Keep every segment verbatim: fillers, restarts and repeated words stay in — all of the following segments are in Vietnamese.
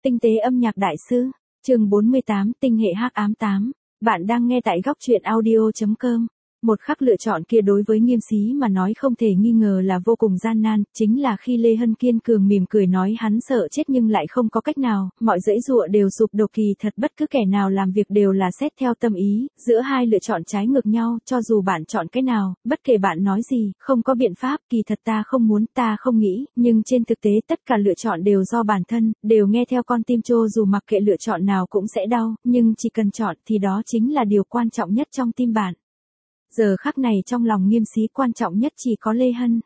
Tinh tế âm nhạc đại sư, chương bốn mươi tám, tinh hệ hắc ám tám. Bạn đang nghe tại góc truyện audio chấm com. Một khắc lựa chọn kia đối với Nghiêm Xí mà nói không thể nghi ngờ là vô cùng gian nan, chính là khi Lê Hân kiên cường mỉm cười nói hắn sợ chết nhưng lại không có cách nào, mọi dãy dụa đều sụp đổ, kỳ thật bất cứ kẻ nào làm việc đều là xét theo tâm ý, giữa hai lựa chọn trái ngược nhau, cho dù bạn chọn cái nào, bất kể bạn nói gì, không có biện pháp, kỳ thật ta không muốn, ta không nghĩ, nhưng trên thực tế tất cả lựa chọn đều do bản thân, đều nghe theo con tim trô, dù mặc kệ lựa chọn nào cũng sẽ đau, nhưng chỉ cần chọn thì đó chính là điều quan trọng nhất trong tim bạn. Giờ khắc này trong lòng Nghiêm Xí quan trọng nhất chỉ có Lê Hân.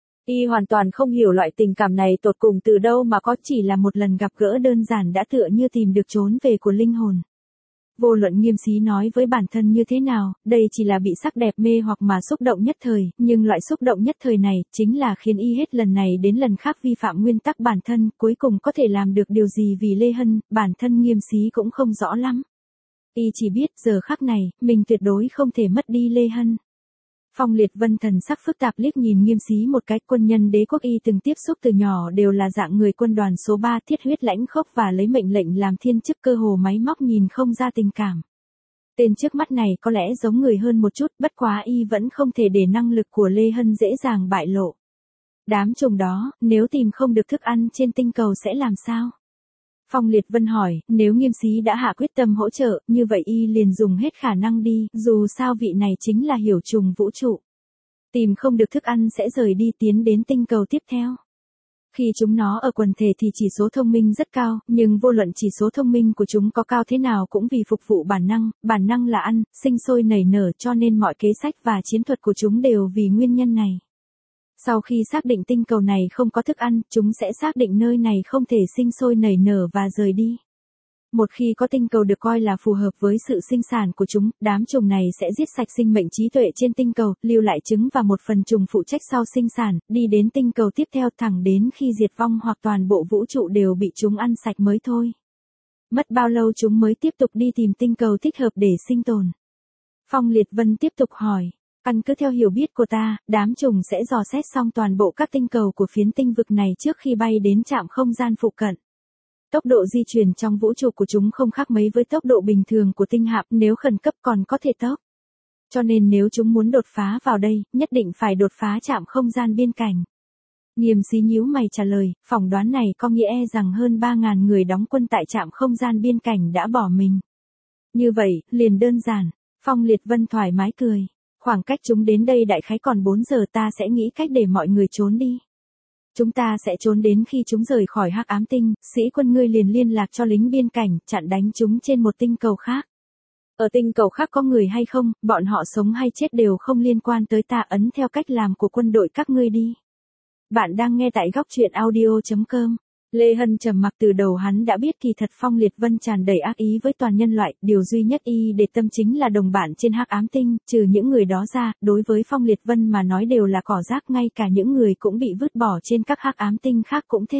Y hoàn toàn không hiểu loại tình cảm này tột cùng từ đâu mà có, chỉ là một lần gặp gỡ đơn giản đã tựa như tìm được trốn về của linh hồn. Vô luận Nghiêm Xí nói với bản thân như thế nào, đây chỉ là bị sắc đẹp mê hoặc mà xúc động nhất thời, nhưng loại xúc động nhất thời này chính là khiến y hết lần này đến lần khác vi phạm nguyên tắc bản thân, cuối cùng có thể làm được điều gì vì Lê Hân, bản thân Nghiêm Xí cũng không rõ lắm. Y chỉ biết giờ khắc này, mình tuyệt đối không thể mất đi Lê Hân. Phong Liệt Vân thần sắc phức tạp liếc nhìn Nghiêm Xí một cái, quân nhân đế quốc y từng tiếp xúc từ nhỏ đều là dạng người quân đoàn số ba, thiết huyết lãnh khốc và lấy mệnh lệnh làm thiên chức, cơ hồ máy móc nhìn không ra tình cảm. Tên trước mắt này có lẽ giống người hơn một chút, bất quá y vẫn không thể để năng lực của Lê Hân dễ dàng bại lộ. Đám trùng đó, nếu tìm không được thức ăn trên tinh cầu sẽ làm sao? Phong Liệt Vân hỏi, nếu Nghiêm Xí đã hạ quyết tâm hỗ trợ, như vậy y liền dùng hết khả năng đi, dù sao vị này chính là hiểu trùng vũ trụ. Tìm không được thức ăn sẽ rời đi tiến đến tinh cầu tiếp theo. Khi chúng nó ở quần thể thì chỉ số thông minh rất cao, nhưng vô luận chỉ số thông minh của chúng có cao thế nào cũng vì phục vụ bản năng, bản năng là ăn, sinh sôi nảy nở, cho nên mọi kế sách và chiến thuật của chúng đều vì nguyên nhân này. Sau khi xác định tinh cầu này không có thức ăn, chúng sẽ xác định nơi này không thể sinh sôi nảy nở và rời đi. Một khi có tinh cầu được coi là phù hợp với sự sinh sản của chúng, đám trùng này sẽ giết sạch sinh mệnh trí tuệ trên tinh cầu, lưu lại trứng và một phần trùng phụ trách sau sinh sản, đi đến tinh cầu tiếp theo thẳng đến khi diệt vong hoặc toàn bộ vũ trụ đều bị chúng ăn sạch mới thôi. Mất bao lâu chúng mới tiếp tục đi tìm tinh cầu thích hợp để sinh tồn? Phong Liệt Vân tiếp tục hỏi. Căn cứ theo hiểu biết của ta, đám trùng sẽ dò xét xong toàn bộ các tinh cầu của phiến tinh vực này trước khi bay đến trạm không gian phụ cận. Tốc độ di chuyển trong vũ trụ của chúng không khác mấy với tốc độ bình thường của tinh hạm, nếu khẩn cấp còn có thể tốc. Cho nên nếu chúng muốn đột phá vào đây, nhất định phải đột phá trạm không gian biên cảnh. Nghiêm Xí nhíu mày trả lời, phỏng đoán này có nghĩa rằng hơn ba nghìn người đóng quân tại trạm không gian biên cảnh đã bỏ mình. Như vậy, liền đơn giản. Phong Liệt Vân thoải mái cười. Khoảng cách chúng đến đây đại khái còn bốn giờ, ta sẽ nghĩ cách để mọi người trốn đi. Chúng ta sẽ trốn đến khi chúng rời khỏi hắc ám tinh, sĩ quân ngươi liền liên lạc cho lính biên cảnh, chặn đánh chúng trên một tinh cầu khác. Ở tinh cầu khác có người hay không, bọn họ sống hay chết đều không liên quan tới ta, ấn theo cách làm của quân đội các ngươi đi. Bạn đang nghe tại góc truyện audio chấm com. Lê Hân trầm mặc, từ đầu hắn đã biết kỳ thật Phong Liệt Vân tràn đầy ác ý với toàn nhân loại, điều duy nhất y để tâm chính là đồng bạn trên hắc ám tinh, trừ những người đó ra, đối với Phong Liệt Vân mà nói đều là cỏ rác, ngay cả những người cũng bị vứt bỏ trên các hắc ám tinh khác cũng thế.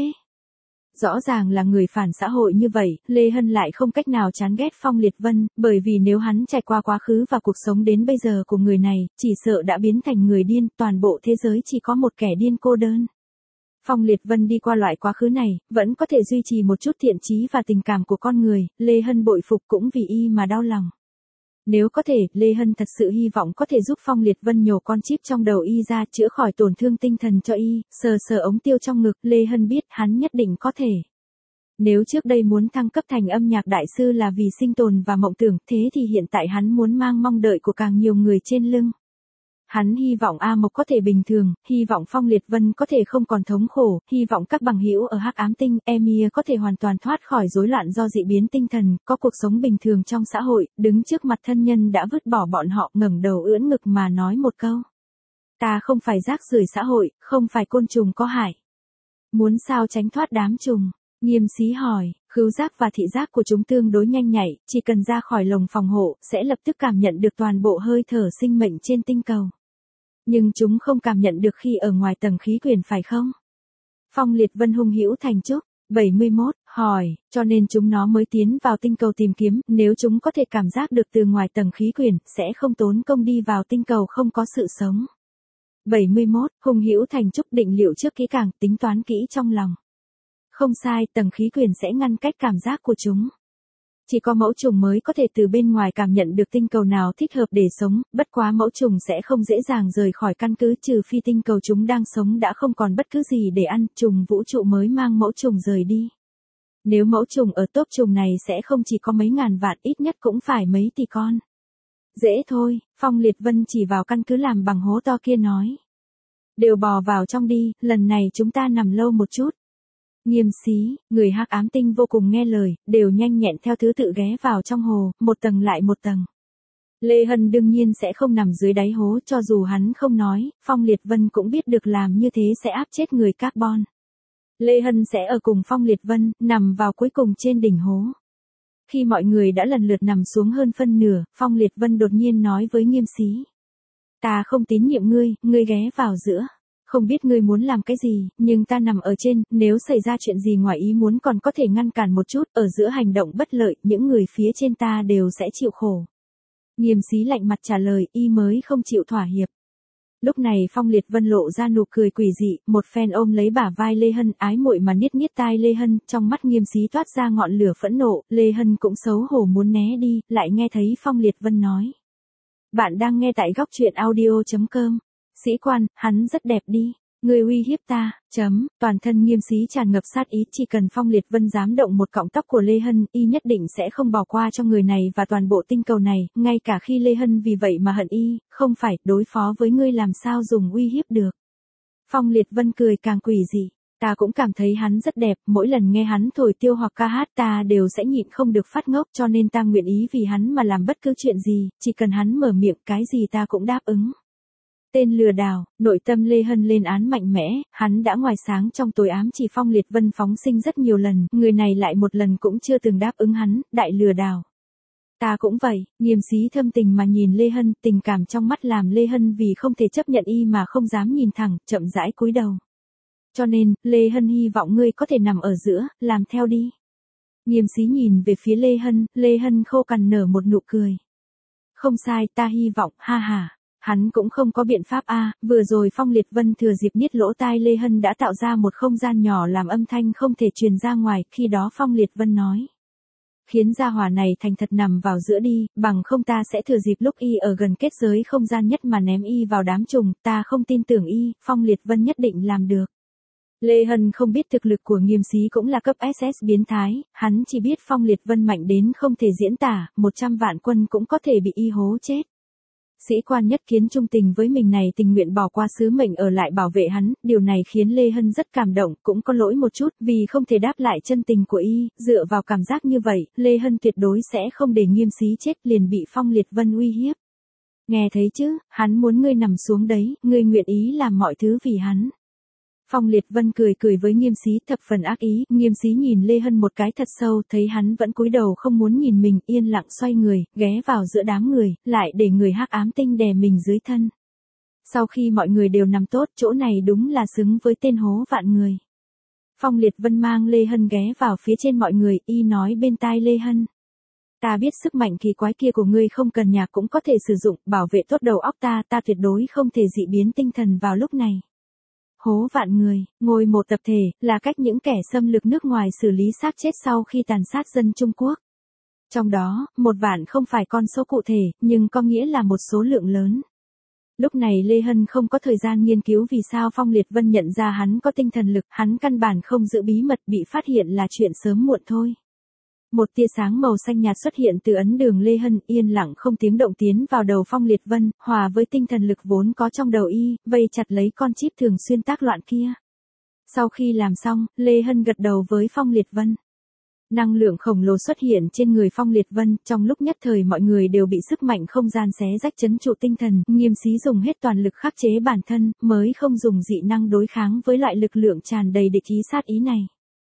Rõ ràng là người phản xã hội như vậy, Lê Hân lại không cách nào chán ghét Phong Liệt Vân, bởi vì nếu hắn trải qua quá khứ và cuộc sống đến bây giờ của người này, chỉ sợ đã biến thành người điên, toàn bộ thế giới chỉ có một kẻ điên cô đơn. Phong Liệt Vân đi qua loại quá khứ này, vẫn có thể duy trì một chút thiện chí và tình cảm của con người, Lê Hân bội phục cũng vì y mà đau lòng. Nếu có thể, Lê Hân thật sự hy vọng có thể giúp Phong Liệt Vân nhổ con chip trong đầu y ra, chữa khỏi tổn thương tinh thần cho y, sờ sờ ống tiêu trong ngực, Lê Hân biết hắn nhất định có thể. Nếu trước đây muốn thăng cấp thành âm nhạc đại sư là vì sinh tồn và mộng tưởng, thế thì hiện tại hắn muốn mang mong đợi của càng nhiều người trên lưng. Hắn hy vọng A Mộc có thể bình thường, hy vọng Phong Liệt Vân có thể không còn thống khổ, hy vọng các bằng hữu ở hắc ám tinh, Emir có thể hoàn toàn thoát khỏi rối loạn do dị biến tinh thần, có cuộc sống bình thường trong xã hội, đứng trước mặt thân nhân đã vứt bỏ bọn họ, ngẩng đầu ưỡn ngực mà nói một câu. Ta không phải rác rưởi xã hội, không phải côn trùng có hại. Muốn sao tránh thoát đám trùng? Nghiêm Xí hỏi, khứu giác và thị giác của chúng tương đối nhanh nhạy, chỉ cần ra khỏi lồng phòng hộ, sẽ lập tức cảm nhận được toàn bộ hơi thở sinh mệnh trên tinh cầu. Nhưng chúng không cảm nhận được khi ở ngoài tầng khí quyển phải không? Phong Liệt Vân hung hữu thành trúc, bảy mươi mốt, hỏi, cho nên chúng nó mới tiến vào tinh cầu tìm kiếm, nếu chúng có thể cảm giác được từ ngoài tầng khí quyển, sẽ không tốn công đi vào tinh cầu không có sự sống. bảy mươi mốt, hung hữu thành trúc định liệu trước kỹ càng, tính toán kỹ trong lòng. Không sai, tầng khí quyển sẽ ngăn cách cảm giác của chúng. Chỉ có mẫu trùng mới có thể từ bên ngoài cảm nhận được tinh cầu nào thích hợp để sống, bất quá mẫu trùng sẽ không dễ dàng rời khỏi căn cứ trừ phi tinh cầu chúng đang sống đã không còn bất cứ gì để ăn, trùng vũ trụ mới mang mẫu trùng rời đi. Nếu mẫu trùng ở tốp trùng này sẽ không chỉ có mấy ngàn vạn, ít nhất cũng phải mấy tỷ con. Dễ thôi, Phong Liệt Vân chỉ vào căn cứ làm bằng hố to kia nói. Đều bò vào trong đi, lần này chúng ta nằm lâu một chút. Nghiêm xí, người hắc ám tinh vô cùng nghe lời, đều nhanh nhẹn theo thứ tự ghé vào trong hồ, một tầng lại một tầng. Lê Hân đương nhiên sẽ không nằm dưới đáy hố, cho dù hắn không nói, Phong Liệt Vân cũng biết được làm như thế sẽ áp chết người carbon. Lê Hân sẽ ở cùng Phong Liệt Vân, nằm vào cuối cùng trên đỉnh hố. Khi mọi người đã lần lượt nằm xuống hơn phân nửa, Phong Liệt Vân đột nhiên nói với Nghiêm xí. Ta không tín nhiệm ngươi, ngươi ghé vào giữa. Không biết ngươi muốn làm cái gì, nhưng ta nằm ở trên, nếu xảy ra chuyện gì ngoài ý muốn còn có thể ngăn cản một chút, ở giữa hành động bất lợi, những người phía trên ta đều sẽ chịu khổ. Nghiêm xí lạnh mặt trả lời, y mới không chịu thỏa hiệp. Lúc này Phong Liệt Vân lộ ra nụ cười quỷ dị, một phen ôm lấy bả vai Lê Hân, ái muội mà niết niết tai Lê Hân, trong mắt Nghiêm xí toát ra ngọn lửa phẫn nộ, Lê Hân cũng xấu hổ muốn né đi, lại nghe thấy Phong Liệt Vân nói. Bạn đang nghe tại góc truyện audio chấm com. Sĩ quan, hắn rất đẹp đi. Người uy hiếp ta, chấm, toàn thân Nghiêm xí tràn ngập sát ý, chỉ cần Phong Liệt Vân dám động một cọng tóc của Lê Hân, y nhất định sẽ không bỏ qua cho người này và toàn bộ tinh cầu này, ngay cả khi Lê Hân vì vậy mà hận y, không phải, đối phó với ngươi làm sao dùng uy hiếp được. Phong Liệt Vân cười càng quỷ dị, ta cũng cảm thấy hắn rất đẹp, mỗi lần nghe hắn thổi tiêu hoặc ca hát ta đều sẽ nhịn không được phát ngốc, cho nên ta nguyện ý vì hắn mà làm bất cứ chuyện gì, chỉ cần hắn mở miệng cái gì ta cũng đáp ứng. Tên lừa đảo, nội tâm Lê Hân lên án mạnh mẽ, hắn đã ngoài sáng trong tối ám chỉ Phong Liệt Vân phóng sinh rất nhiều lần, người này lại một lần cũng chưa từng đáp ứng hắn, đại lừa đảo. Ta cũng vậy, Nghiêm xí thâm tình mà nhìn Lê Hân, tình cảm trong mắt làm Lê Hân vì không thể chấp nhận y mà không dám nhìn thẳng, chậm rãi cúi đầu. Cho nên, Lê Hân hy vọng ngươi có thể nằm ở giữa, làm theo đi. Nghiêm xí nhìn về phía Lê Hân, Lê Hân khô cằn nở một nụ cười. Không sai, ta hy vọng, ha ha. Hắn cũng không có biện pháp a, vừa rồi Phong Liệt Vân thừa dịp niết lỗ tai Lê Hân đã tạo ra một không gian nhỏ làm âm thanh không thể truyền ra ngoài, khi đó Phong Liệt Vân nói. Khiến gia hỏa này thành thật nằm vào giữa đi, bằng không ta sẽ thừa dịp lúc y ở gần kết giới không gian nhất mà ném y vào đám trùng, ta không tin tưởng y, Phong Liệt Vân nhất định làm được. Lê Hân không biết thực lực của Nghiêm xí cũng là cấp ét ét biến thái, hắn chỉ biết Phong Liệt Vân mạnh đến không thể diễn tả, một trăm vạn quân cũng có thể bị y hố chết. Sĩ quan nhất kiến trung tình với mình này tình nguyện bỏ qua sứ mệnh ở lại bảo vệ hắn, điều này khiến Lê Hân rất cảm động, cũng có lỗi một chút vì không thể đáp lại chân tình của y, dựa vào cảm giác như vậy, Lê Hân tuyệt đối sẽ không để Nghiêm xí chết liền bị Phong Liệt Vân uy hiếp. Nghe thấy chứ, hắn muốn ngươi nằm xuống đấy, ngươi nguyện ý làm mọi thứ vì hắn. Phong Liệt Vân cười cười với Nghiêm xí thập phần ác ý, Nghiêm xí nhìn Lê Hân một cái thật sâu, thấy hắn vẫn cúi đầu không muốn nhìn mình, yên lặng xoay người, ghé vào giữa đám người, lại để người hắc ám tinh đè mình dưới thân. Sau khi mọi người đều nằm tốt, chỗ này đúng là xứng với tên hố vạn người. Phong Liệt Vân mang Lê Hân ghé vào phía trên mọi người, y nói bên tai Lê Hân. Ta biết sức mạnh kỳ quái kia của ngươi không cần nhạc cũng có thể sử dụng, bảo vệ tốt đầu óc ta, ta tuyệt đối không thể dị biến tinh thần vào lúc này. Hố vạn người, ngồi một tập thể, là cách những kẻ xâm lược nước ngoài xử lý xác chết sau khi tàn sát dân Trung Quốc. Trong đó, một vạn không phải con số cụ thể, nhưng có nghĩa là một số lượng lớn. Lúc này Lê Hân không có thời gian nghiên cứu vì sao Phong Liệt Vân nhận ra hắn có tinh thần lực, hắn căn bản không giữ bí mật, bị phát hiện là chuyện sớm muộn thôi. Một tia sáng màu xanh nhạt xuất hiện từ ấn đường Lê Hân, yên lặng không tiếng động tiến vào đầu Phong Liệt Vân, hòa với tinh thần lực vốn có trong đầu y, vây chặt lấy con chip thường xuyên tác loạn kia. Sau khi làm xong, Lê Hân gật đầu với Phong Liệt Vân. Năng lượng khổng lồ xuất hiện trên người Phong Liệt Vân, trong lúc nhất thời mọi người đều bị sức mạnh không gian xé rách trấn trụ tinh thần, Nghiêm xí dùng hết toàn lực khắc chế bản thân, mới không dùng dị năng đối kháng với loại lực lượng tràn đầy địch ý sát ý này.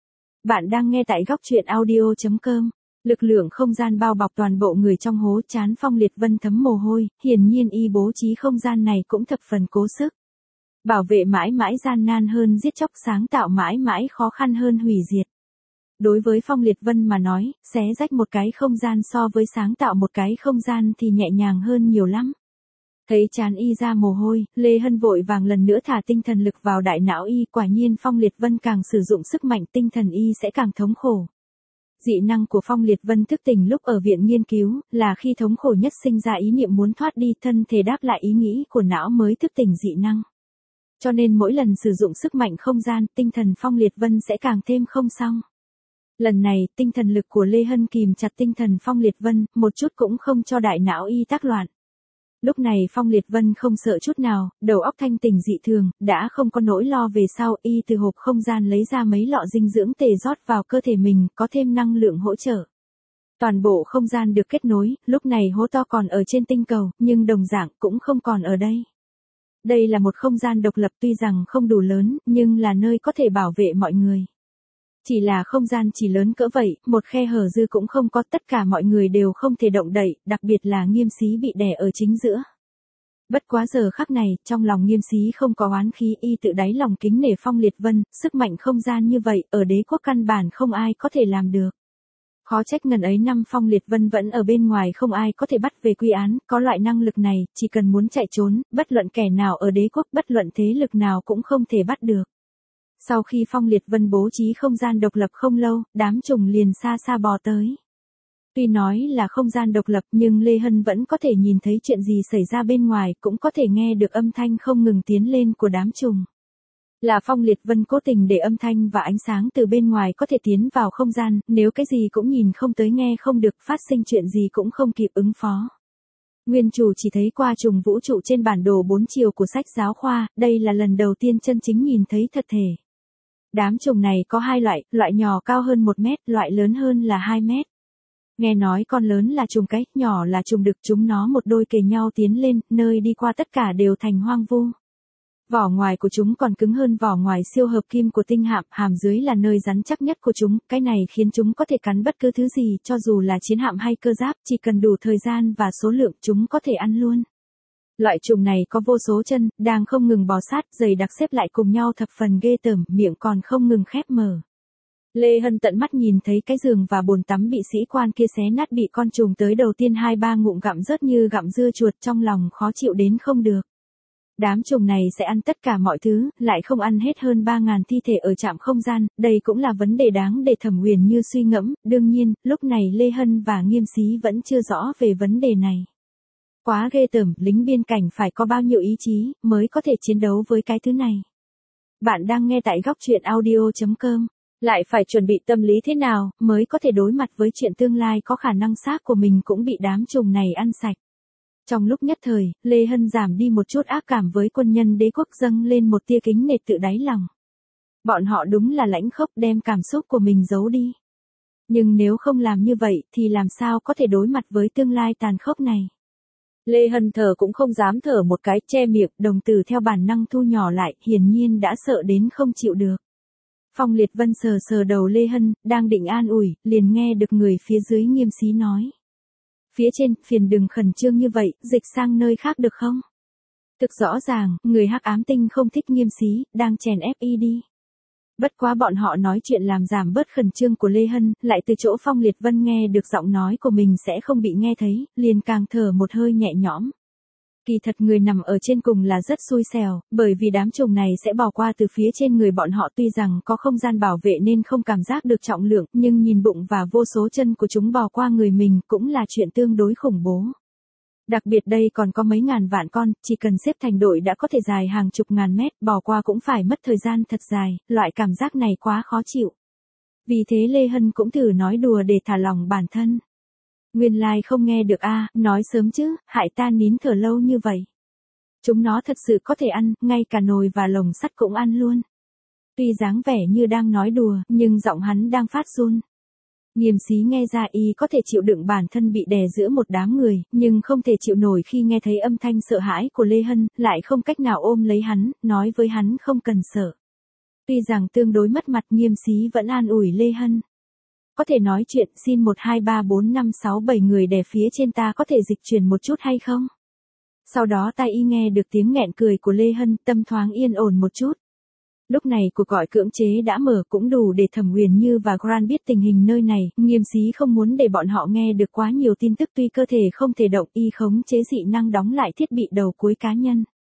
Bạn đang nghe tại góc truyện audio chấm com. Lực lượng không gian bao bọc toàn bộ người trong hố, trán Phong Liệt Vân thấm mồ hôi, hiển nhiên y bố trí không gian này cũng thập phần cố sức. Bảo vệ mãi mãi gian nan hơn giết chóc, sáng tạo mãi mãi khó khăn hơn hủy diệt. Đối với Phong Liệt Vân mà nói, xé rách một cái không gian so với sáng tạo một cái không gian thì nhẹ nhàng hơn nhiều lắm. Thấy chán y ra mồ hôi, Lê Hân vội vàng lần nữa thả tinh thần lực vào đại não y, quả nhiên Phong Liệt Vân càng sử dụng sức mạnh tinh thần y sẽ càng thống khổ. Dị năng của Phong Liệt Vân thức tỉnh lúc ở viện nghiên cứu, là khi thống khổ nhất sinh ra ý niệm muốn thoát đi, thân thể đáp lại ý nghĩ của não mới thức tỉnh dị năng. Cho nên mỗi lần sử dụng sức mạnh không gian, tinh thần Phong Liệt Vân sẽ càng thêm không xong. Lần này, tinh thần lực của Lê Hân kìm chặt tinh thần Phong Liệt Vân, một chút cũng không cho đại não y tác loạn. Lúc này Phong Liệt Vân không sợ chút nào, đầu óc thanh tỉnh dị thường, đã không có nỗi lo về sau, y từ hộp không gian lấy ra mấy lọ dinh dưỡng tề rót vào cơ thể mình, có thêm năng lượng hỗ trợ. Toàn bộ không gian được kết nối, lúc này hố to còn ở trên tinh cầu, nhưng đồng dạng cũng không còn ở đây. Đây là một không gian độc lập tuy rằng không đủ lớn, nhưng là nơi có thể bảo vệ mọi người. Chỉ là không gian chỉ lớn cỡ vậy, một khe hở dư cũng không có, tất cả mọi người đều không thể động đậy, đặc biệt là Nghiêm Xí bị đè ở chính giữa. Bất quá giờ khắc này, trong lòng Nghiêm Xí không có oán khí, y tự đáy lòng kính nể Phong Liệt Vân, sức mạnh không gian như vậy, ở đế quốc căn bản không ai có thể làm được. Khó trách ngần ấy năm Phong Liệt Vân vẫn ở bên ngoài không ai có thể bắt về quy án, có loại năng lực này, chỉ cần muốn chạy trốn, bất luận kẻ nào ở đế quốc, bất luận thế lực nào cũng không thể bắt được. Sau khi Phong Liệt Vân bố trí không gian độc lập không lâu, đám trùng liền xa xa bò tới. Tuy nói là không gian độc lập nhưng Lê Hân vẫn có thể nhìn thấy chuyện gì xảy ra bên ngoài, cũng có thể nghe được âm thanh không ngừng tiến lên của đám trùng. Là Phong Liệt Vân cố tình để âm thanh và ánh sáng từ bên ngoài có thể tiến vào không gian, nếu cái gì cũng nhìn không tới nghe không được, phát sinh chuyện gì cũng không kịp ứng phó. Nguyên chủ chỉ thấy qua trùng vũ trụ trên bản đồ bốn chiều của sách giáo khoa, đây là lần đầu tiên chân chính nhìn thấy thật thể. Đám trùng này có hai loại, loại nhỏ cao hơn một mét, loại lớn hơn là hai mét. Nghe nói con lớn là trùng cái, nhỏ là trùng đực, chúng nó một đôi kề nhau tiến lên, nơi đi qua tất cả đều thành hoang vu. Vỏ ngoài của chúng còn cứng hơn vỏ ngoài siêu hợp kim của tinh hạm, hàm dưới là nơi rắn chắc nhất của chúng, cái này khiến chúng có thể cắn bất cứ thứ gì, cho dù là chiến hạm hay cơ giáp, chỉ cần đủ thời gian và số lượng chúng có thể ăn luôn. Loại trùng này có vô số chân, đang không ngừng bò sát, dày đặc xếp lại cùng nhau thập phần ghê tởm, miệng còn không ngừng khép mở. Lê Hân tận mắt nhìn thấy cái giường và bồn tắm bị sĩ quan kia xé nát, bị con trùng tới đầu tiên hai ba ngụm gặm rớt như gặm dưa chuột, trong lòng khó chịu đến không được. Đám trùng này sẽ ăn tất cả mọi thứ, lại không ăn hết hơn ba nghìn thi thể ở trạm không gian, đây cũng là vấn đề đáng để Thẩm Huyền Như suy ngẫm, đương nhiên, lúc này Lê Hân và Nghiêm Xí vẫn chưa rõ về vấn đề này. Quá ghê tởm, lính biên cảnh phải có bao nhiêu ý chí, mới có thể chiến đấu với cái thứ này. Bạn đang nghe tại góc truyện audio chấm com. Lại phải chuẩn bị tâm lý thế nào, mới có thể đối mặt với chuyện tương lai có khả năng xác của mình cũng bị đám trùng này ăn sạch. Trong lúc nhất thời, Lê Hân giảm đi một chút ác cảm với quân nhân đế quốc, dâng lên một tia kính nể tự đáy lòng. Bọn họ đúng là lãnh khốc, đem cảm xúc của mình giấu đi. Nhưng nếu không làm như vậy, thì làm sao có thể đối mặt với tương lai tàn khốc này. Lê Hân thở cũng không dám thở một cái, che miệng, đồng tử theo bản năng thu nhỏ lại, hiển nhiên đã sợ đến không chịu được. Phong Liệt Vân sờ sờ đầu Lê Hân, đang định an ủi, liền nghe được người phía dưới Nghiêm Xí nói. Phía trên, phiền đừng khẩn trương như vậy, dịch sang nơi khác được không? Thực rõ ràng, người Hắc Ám Tinh không thích Nghiêm Xí, đang chèn ép y đi. Bất quá bọn họ nói chuyện làm giảm bớt khẩn trương của Lê Hân, lại từ chỗ Phong Liệt Vân nghe được giọng nói của mình sẽ không bị nghe thấy, liền càng thở một hơi nhẹ nhõm. Kỳ thật người nằm ở trên cùng là rất xui xẻo, bởi vì đám trùng này sẽ bỏ qua từ phía trên người bọn họ, tuy rằng có không gian bảo vệ nên không cảm giác được trọng lượng, nhưng nhìn bụng và vô số chân của chúng bò qua người mình cũng là chuyện tương đối khủng bố. Đặc biệt đây còn có mấy ngàn vạn con, chỉ cần xếp thành đội đã có thể dài hàng chục ngàn mét, bỏ qua cũng phải mất thời gian thật dài, loại cảm giác này quá khó chịu. Vì thế Lê Hân cũng thử nói đùa để thả lòng bản thân. Nguyên lai like không nghe được a, à, nói sớm chứ, hại ta nín thở lâu như vậy. Chúng nó thật sự có thể ăn, ngay cả nồi và lồng sắt cũng ăn luôn. Tuy dáng vẻ như đang nói đùa, nhưng giọng hắn đang phát run. Nghiêm Xí nghe ra y có thể chịu đựng bản thân bị đè giữa một đám người, nhưng không thể chịu nổi khi nghe thấy âm thanh sợ hãi của Lê Hân, lại không cách nào ôm lấy hắn, nói với hắn không cần sợ. Tuy rằng tương đối mất mặt, Nghiêm Xí vẫn an ủi Lê Hân. Có thể nói chuyện, xin một hai ba bốn năm sáu bảy người đè phía trên ta có thể dịch chuyển một chút hay không? Sau đó tai y nghe được tiếng nghẹn cười của Lê Hân, tâm thoáng yên ổn một chút. Lúc này cuộc gọi cưỡng chế đã mở cũng đủ để Thẩm Huyền Như và Grant biết tình hình nơi này, Nghiêm Xí không muốn để bọn họ nghe được quá nhiều tin tức tuy cơ thể không thể động y khống chế dị năng đóng lại thiết bị đầu cuối cá nhân.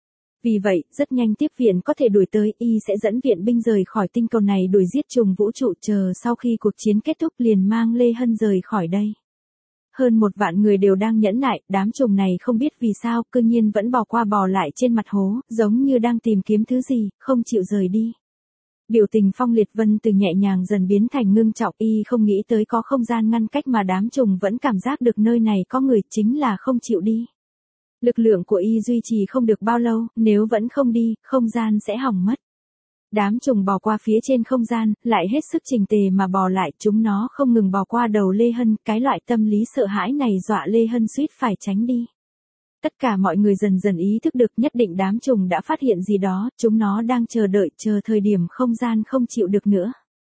Vì vậy, rất nhanh tiếp viện có thể đuổi tới, y sẽ dẫn viện binh rời khỏi tinh cầu này đuổi giết trùng vũ trụ chờ sau khi cuộc chiến kết thúc liền mang Lê Hân rời khỏi đây. Hơn một vạn người đều đang nhẫn nại, đám trùng này không biết vì sao, cư nhiên vẫn bò qua bò lại trên mặt hố, giống như đang tìm kiếm thứ gì, không chịu rời đi. Biểu tình Phong Liệt Vân từ nhẹ nhàng dần biến thành ngưng trọng, y không nghĩ tới có không gian ngăn cách mà đám trùng vẫn cảm giác được nơi này có người, chính là không chịu đi. Lực lượng của y duy trì không được bao lâu, nếu vẫn không đi, không gian sẽ hỏng mất. Đám trùng bò qua phía trên không gian, lại hết sức trình tề mà bò lại, chúng nó không ngừng bò qua đầu Lê Hân, cái loại tâm lý sợ hãi này dọa Lê Hân suýt phải tránh đi. Tất cả mọi người dần dần ý thức được nhất định đám trùng đã phát hiện gì đó, chúng nó đang chờ đợi, chờ thời điểm không gian không chịu được nữa.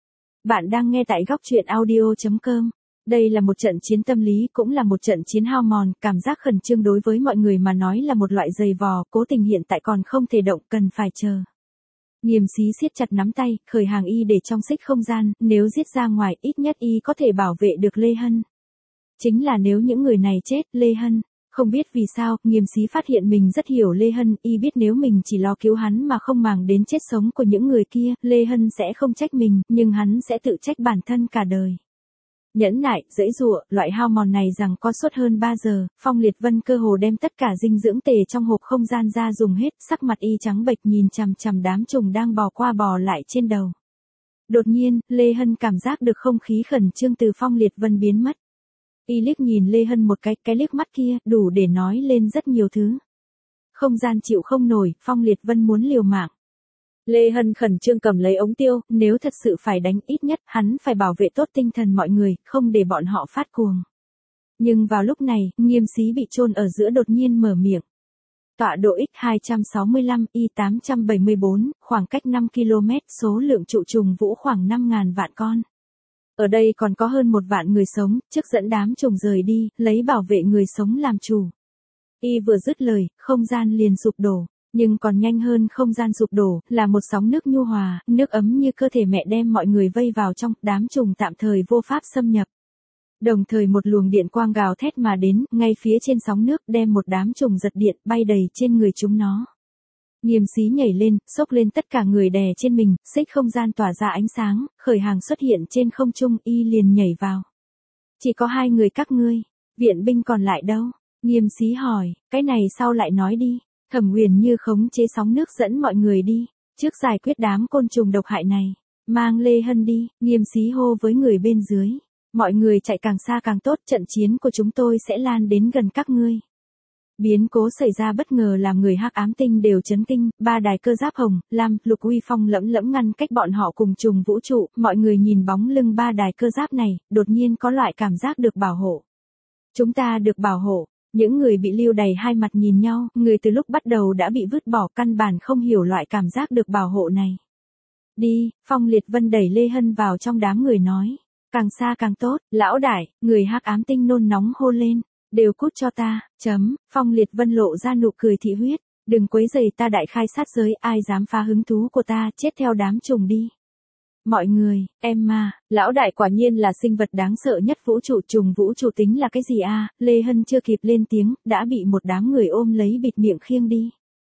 Bạn đang nghe tại góc truyện audio chấm com. Đây là một trận chiến tâm lý cũng là một trận chiến hao mòn, cảm giác khẩn trương đối với mọi người mà nói là một loại giày vò, cố tình hiện tại còn không thể động, cần phải chờ. Nghiêm Xí siết chặt nắm tay, khởi hàng y để trong xích không gian, nếu giết ra ngoài ít nhất y có thể bảo vệ được Lê Hân. Chính là nếu những người này chết, Lê Hân, không biết vì sao, Nghiêm Xí phát hiện mình rất hiểu Lê Hân, y biết nếu mình chỉ lo cứu hắn mà không màng đến chết sống của những người kia, Lê Hân sẽ không trách mình, nhưng hắn sẽ tự trách bản thân cả đời. Nhẫn nại, dãy dụa, loại hao mòn này rằng có suốt hơn ba giờ, Phong Liệt Vân cơ hồ đem tất cả dinh dưỡng tề trong hộp không gian ra dùng hết, sắc mặt y trắng bệch nhìn chằm chằm đám trùng đang bò qua bò lại trên đầu. Đột nhiên, Lê Hân cảm giác được không khí khẩn trương từ Phong Liệt Vân biến mất. Y liếc nhìn Lê Hân một cái, cái liếc mắt kia, đủ để nói lên rất nhiều thứ. Không gian chịu không nổi, Phong Liệt Vân muốn liều mạng. Lê Hân khẩn trương cầm lấy ống tiêu, nếu thật sự phải đánh ít nhất, hắn phải bảo vệ tốt tinh thần mọi người, không để bọn họ phát cuồng. Nhưng vào lúc này, Nghiêm Xí bị chôn ở giữa đột nhiên mở miệng. Tọa độ X hai trăm sáu mươi lăm, Y tám trăm bảy mươi bốn, khoảng cách năm ki lô mét, số lượng trụ trùng vũ khoảng năm nghìn vạn con. Ở đây còn có hơn một vạn người sống, trước dẫn đám trùng rời đi, lấy bảo vệ người sống làm chủ. Y vừa dứt lời, không gian liền sụp đổ. Nhưng còn nhanh hơn không gian sụp đổ, là một sóng nước nhu hòa, nước ấm như cơ thể mẹ đem mọi người vây vào trong, đám trùng tạm thời vô pháp xâm nhập. Đồng thời một luồng điện quang gào thét mà đến, ngay phía trên sóng nước đem một đám trùng giật điện bay đầy trên người chúng nó. Nghiêm Xí nhảy lên, xốc lên tất cả người đè trên mình, xích không gian tỏa ra ánh sáng, khởi hàng xuất hiện trên không trung, y liền nhảy vào. Chỉ có hai người các ngươi, viện binh còn lại đâu? Nghiêm Xí hỏi, cái này sau lại nói đi. Thẩm Huyền Như khống chế sóng nước dẫn mọi người đi, trước giải quyết đám côn trùng độc hại này, mang Lê Hân đi, Nghiêm Xí hô với người bên dưới. Mọi người chạy càng xa càng tốt, trận chiến của chúng tôi sẽ lan đến gần các ngươi. Biến cố xảy ra bất ngờ làm người Hắc Ám Tinh đều chấn kinh, ba đài cơ giáp hồng, lam, lục uy phong lẫm lẫm ngăn cách bọn họ cùng trùng vũ trụ, mọi người nhìn bóng lưng ba đài cơ giáp này, đột nhiên có loại cảm giác được bảo hộ. Chúng ta được bảo hộ. Những người bị lưu đày hai mặt nhìn nhau, người từ lúc bắt đầu đã bị vứt bỏ căn bản không hiểu loại cảm giác được bảo hộ này. Đi, Phong Liệt Vân đẩy Lê Hân vào trong đám người nói. Càng xa càng tốt, lão đại, người Hắc Ám Tinh nôn nóng hô lên. Đều cút cho ta, chấm, Phong Liệt Vân lộ ra nụ cười thị huyết. Đừng quấy rầy ta đại khai sát giới, ai dám phá hứng thú của ta, chết theo đám trùng đi. Mọi người, em mà, lão đại quả nhiên là sinh vật đáng sợ nhất vũ trụ, trùng vũ trụ tính là cái gì a? Lê Hân chưa kịp lên tiếng, đã bị một đám người ôm lấy bịt miệng khiêng đi.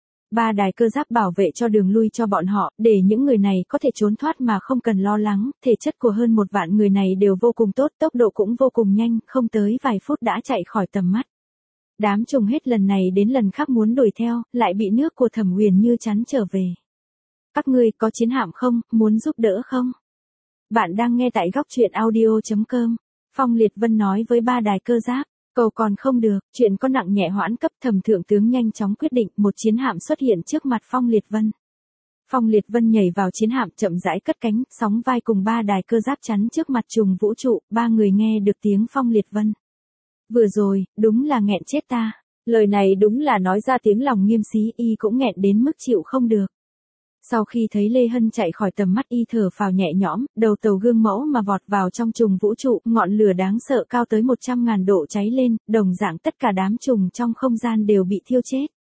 Ba đài cơ giáp bảo vệ cho đường lui cho bọn họ, để những người này có thể trốn thoát mà không cần lo lắng, thể chất của hơn một vạn người này đều vô cùng tốt, tốc độ cũng vô cùng nhanh, không tới vài phút đã chạy khỏi tầm mắt. Đám trùng hết lần này đến lần khác muốn đuổi theo, lại bị nước của Thẩm Huyền Như chắn trở về. Các ngươi có chiến hạm không, muốn giúp đỡ không? Bạn đang nghe tại góc truyện audio chấm com. Phong Liệt Vân nói với ba đài cơ giáp, cầu còn không được, chuyện có nặng nhẹ hoãn cấp. Thẩm thượng tướng nhanh chóng quyết định, một chiến hạm xuất hiện trước mặt Phong Liệt Vân. Phong Liệt Vân nhảy vào chiến hạm chậm rãi cất cánh, sóng vai cùng ba đài cơ giáp chắn trước mặt trùng vũ trụ, ba người nghe được tiếng Phong Liệt Vân. Vừa rồi, đúng là nghẹn chết ta. Lời này đúng là nói ra tiếng lòng Nghiêm Xí, y cũng nghẹn đến mức chịu không được. Sau khi thấy Lê Hân chạy khỏi tầm mắt y thở phào nhẹ nhõm, đầu tàu gương mẫu mà vọt vào trong trùng vũ trụ, ngọn lửa đáng sợ cao tới một trăm ngàn độ cháy lên, đồng dạng tất cả đám trùng trong không gian đều bị thiêu chết.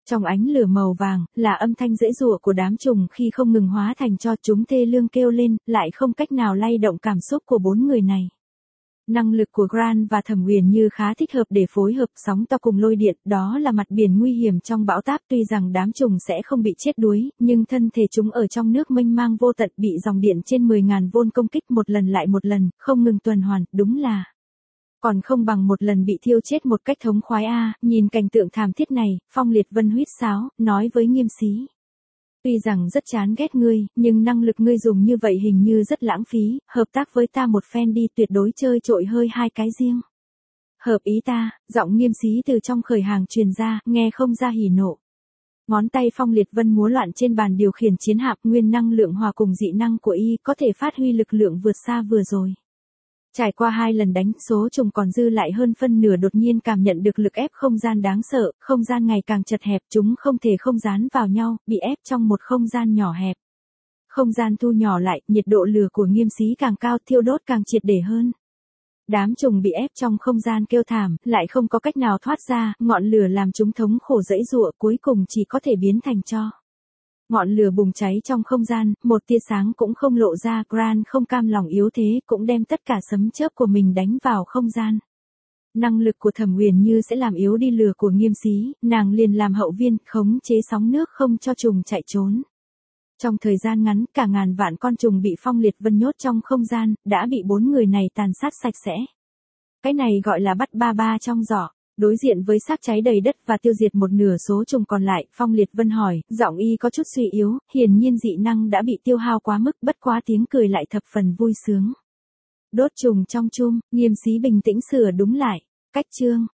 Trong ánh lửa màu vàng, là âm thanh giãy giụa của đám trùng khi không ngừng hóa thành tro, chúng thê lương kêu lên, lại không cách nào lay động cảm xúc của bốn người này. Năng lực của Grant và Thẩm Uyển Như khá thích hợp để phối hợp sóng to cùng lôi điện, đó là mặt biển nguy hiểm trong bão táp. Tuy rằng đám trùng sẽ không bị chết đuối, nhưng thân thể chúng ở trong nước mênh mang vô tận bị dòng điện trên mười nghìn vôn công kích một lần lại một lần, không ngừng tuần hoàn, đúng là còn không bằng một lần bị thiêu chết một cách thống khoái a. Nhìn cảnh tượng thảm thiết này, Phong Liệt Vân huýt sáo, nói với Nghiêm Xí. Tuy rằng rất chán ghét ngươi, nhưng năng lực ngươi dùng như vậy hình như rất lãng phí, hợp tác với ta một phen đi, tuyệt đối chơi trội hơi hai cái riêng. Hợp ý ta, giọng Nghiêm Xí từ trong khởi hàng truyền ra, nghe không ra hỉ nộ. Ngón tay Phong Liệt Vân múa loạn trên bàn điều khiển chiến hạm, nguyên năng lượng hòa cùng dị năng của y có thể phát huy lực lượng vượt xa vừa rồi. Trải qua hai lần đánh, số trùng còn dư lại hơn phân nửa đột nhiên cảm nhận được lực ép không gian đáng sợ, không gian ngày càng chật hẹp, chúng không thể không dán vào nhau, bị ép trong một không gian nhỏ hẹp. Không gian thu nhỏ lại, nhiệt độ lửa của Nghiêm Xí càng cao, thiêu đốt càng triệt để hơn. Đám trùng bị ép trong không gian kêu thảm, lại không có cách nào thoát ra, ngọn lửa làm chúng thống khổ giãy giụa, cuối cùng chỉ có thể biến thành tro. Ngọn lửa bùng cháy trong không gian, một tia sáng cũng không lộ ra, Grant không cam lòng yếu thế, cũng đem tất cả sấm chớp của mình đánh vào không gian. Năng lực của Thẩm Uyển Như sẽ làm yếu đi lửa của Nghiêm Xí, nàng liền làm hậu viên, khống chế sóng nước không cho trùng chạy trốn. Trong thời gian ngắn, cả ngàn vạn con trùng bị Phong Liệt Vân nhốt trong không gian, đã bị bốn người này tàn sát sạch sẽ. Cái này gọi là bắt ba ba trong giỏ. Đối diện với xác cháy đầy đất và tiêu diệt một nửa số trùng còn lại, Phong Liệt Vân hỏi, giọng y có chút suy yếu, hiển nhiên dị năng đã bị tiêu hao quá mức, bất quá tiếng cười lại thập phần vui sướng. Đốt trùng trong chum, Nghiêm Xí bình tĩnh sửa đúng lại. Cách chương